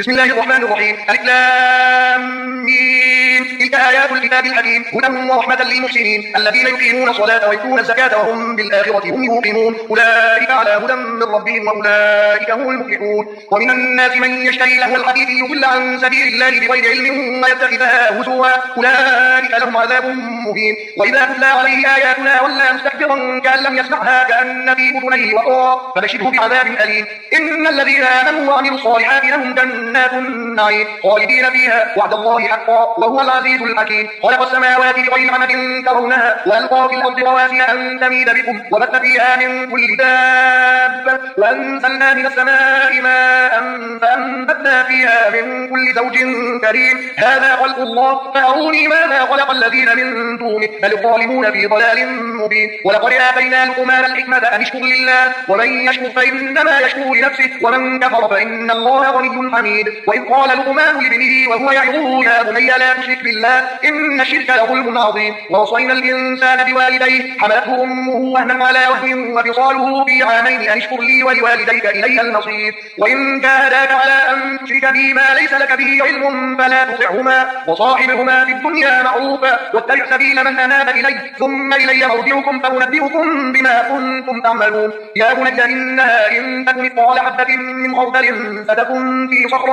بسم الله الرحمن الرحيم. الف لام ميم. تلك آيات الكتاب الحكيم هدى ورحمة للمحسنين الذين يقيمون الصلاة ويؤتون الزكاة وهم بالآخرة هم يوقنون أولئك على هدى من ربهم وأولئك هم المفلحون. ومن الناس من يشتري لهو الحديث ليضل عن سبيل الله بغير علم ويتخذها هزوا أولئك لهم عذاب مهين. وإذا تتلى عليه آياتنا ولى مستكبرا كأن لم يسمعها كأن في أذنيه وقرا فبشره بعذاب أليم. إن الذين آمنوا وعملوا الصالحات لهم جنات النعيم خالدين فيها وعد الله حقا وهو العزيز الحكيم. خلق السماوات بغير عمد ترونها وألقى في الأرض رواسي أن تميد بكم وبث فيها من كل دابة وأنزلنا من السماء ماء فأنبتنا فيها من كل زوج كريم. هذا خلق الله فأروني ماذا خلق الذين من دونه بل الظالمون في ضلال مبين. ولقد آتينا لقمان الحكمة أن اشكر لله ومن يشكر فإنما يشكر لنفسه ومن كفر فإن الله غني حميد. وإذ قال لقمان لابنه وهو يعظه يا بني لا تشرك بالله إن الشرك لظلم عظيم. ووصينا الإنسان بوالديه حملته أمه وهنا على وهن وفصاله في عامين أن اشكر لي ولوالديك إلي المصير. وإن جاهداك على أن تشرك بي ما ليس لك به علم فلا تطعهما وصاحبهما في الدنيا معروفا واتبع سبيل من أناب إلي ثم إلي مرجعكم فأنبئكم بما كنتم تعملون. يا بني إنها إن تكن مثقال حبة من خردل فتكن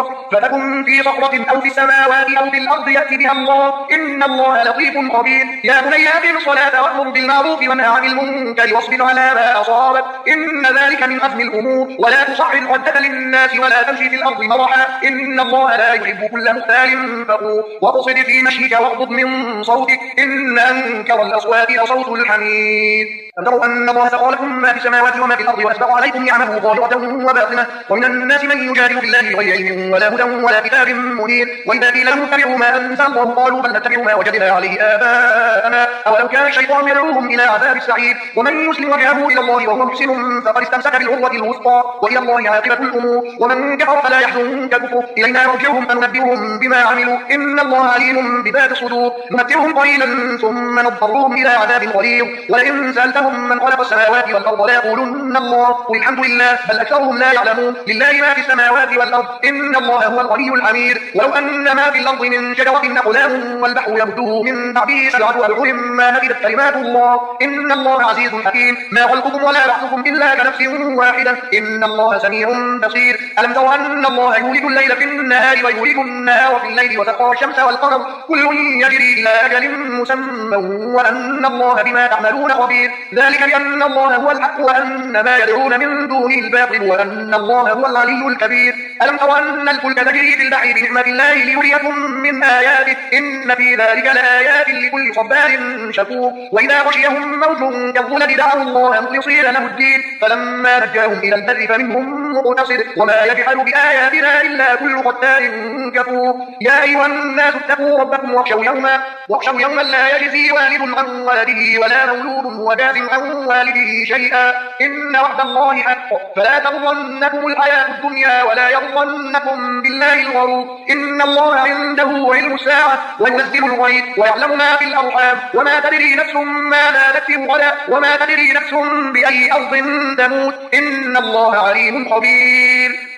في صخرة أو في السماوات أو في الأرض يأتي بها الله إن الله لطيف خبير. يا بني أقم الصلاة وأمر بالمعروف وانه عن المنكر واصبر على ما أصابك إن ذلك من عزم الأمور. ولا تصعد خدك للناس ولا تمشي في الأرض مرحا إن الله لا يحب كل مختال فخور. واقصد في مشيك واغضض من صوتك إن أنكر الأصوات لصوت الحمير. أم تروا أن الله سخر لكم ما في السماوات وما في الأرض وأسبغ عليكم نعمه ظاهرة وباطنة ومن الناس من يجادل بالله بغير علم ولا هدى ولا كتاب منير. وإذا قيل لهم اتبعوا ما أنزل الله قالوا بل نتبع ما وجدنا عليه آباءنا أولو كان الشيطان يدعوهم إلى عذاب السعير. ومن يسلم وجهه إلى الله وهو محسن فقد استمسك بالعروة الوثقى وإلى الله عاقبة الأمور. ومن كفر فلا يحزنك كفره إلينا مرجعهم فننبئهم بما عملوا إن الله عليم بذات الصدور. نمتعهم قليلا ثم نضطرهم إلى عذاب غليظ ولئن سألتهم من خلق السماوات والأرض ليقولن الله قل الحمد لله بل أكثرهم لا يعلمون. لله ما في السماوات والأرض إن الله هو الغني الحميد. ولو أن ما في الأرض من شجرة أقلام والبحر يمده من بعده سبعة أبحر ما نفدت كلمات الله إن الله عزيز حكيم. ما خلقكم ولا بعثكم إلا كنفس واحدة إن الله سميع بصير. ألم تروا أن الله يولد الليل في النهار ويولد النهار في الليل وسخر الشمس والقمر كل يجري إلى أجل مسمى وأن الله بما تعملون خبير. ذلك بأن الله هو الحق وأن ما يدعون من دونه الباطل وأن الله هو العلي الكبير. ألم تروا أن الفلك تجري في البحر بنعمة الله ليريكم من آياته إن في ذلك لآيات لكل صبار شكور. وإذا غشيهم موج كالظلل دعوا الله مخلصين له الدين فلما نجاهم إلى البر فمنهم مقتصد وما يجحد بآياتنا إلا كل ختار كفور. يا أيها الناس اتقوا ربكم واخشوا يوما لا يجزي والد عن ولده ولا مولود هو جاز عن والده شيئا إن وعد الله حق فلا تغرنكم الحياة الدنيا ولا يغرنكم بالله الغرور. إن الله عنده علم الساعة وينزل الغيث ويعلم ما في الأرحام وما تدري نفس ماذا تكسب غدا وما تدري نفس بأي أرض تموت إن الله عليم خبير.